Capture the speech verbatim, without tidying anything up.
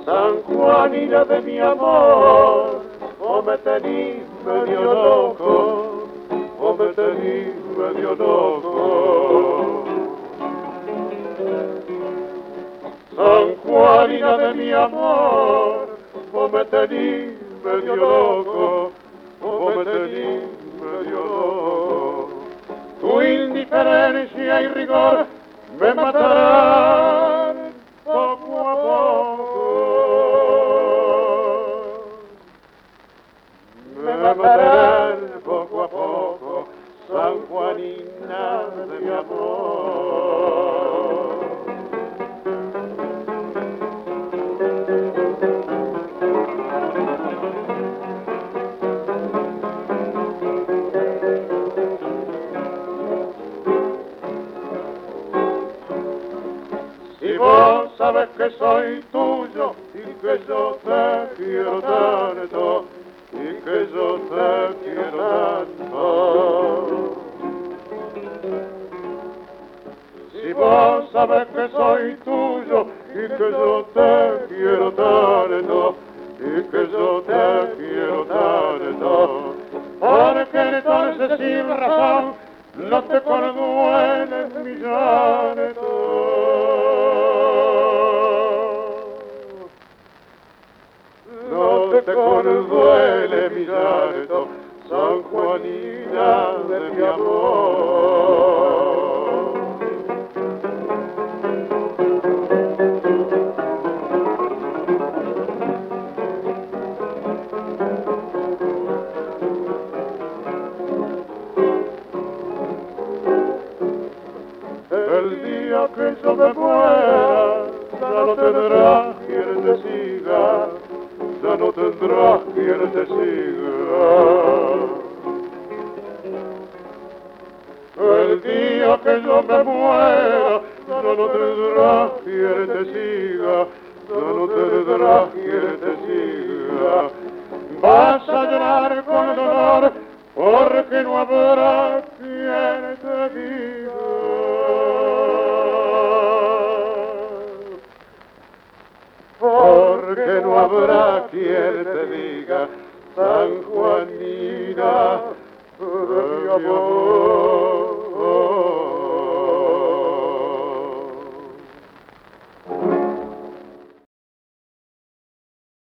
San Juanina de mi amor, o me tenís medio loco, o me tenís medio loco. San Juanina de mi amor, o me tenís medio loco, o me tenís medio loco. Tu indiferencia y rigor me matarán poco a poco. Me matarán poco a poco, San Juanina de mi amor. Si vos sabes que soy tuyo y que yo te quiero tanto, y que yo te quiero tanto. Si vos sabes que soy tuyo y que yo te quiero tanto, y que yo te quiero tanto, porque entonces sin razón no te conduele mi llanto. No te conduele mi llanto, San Juanina de mi amor. El día que yo me muera, ya no tendrás quien te siga, ya no tendrás quien te siga. El día que yo me muera, ya no tendrás quien te siga, ya no tendrás quien te siga. Vas a llorar con dolor, porque no habrá quien te diga. Porque no habrá quien te diga, San Juanina de mi amor.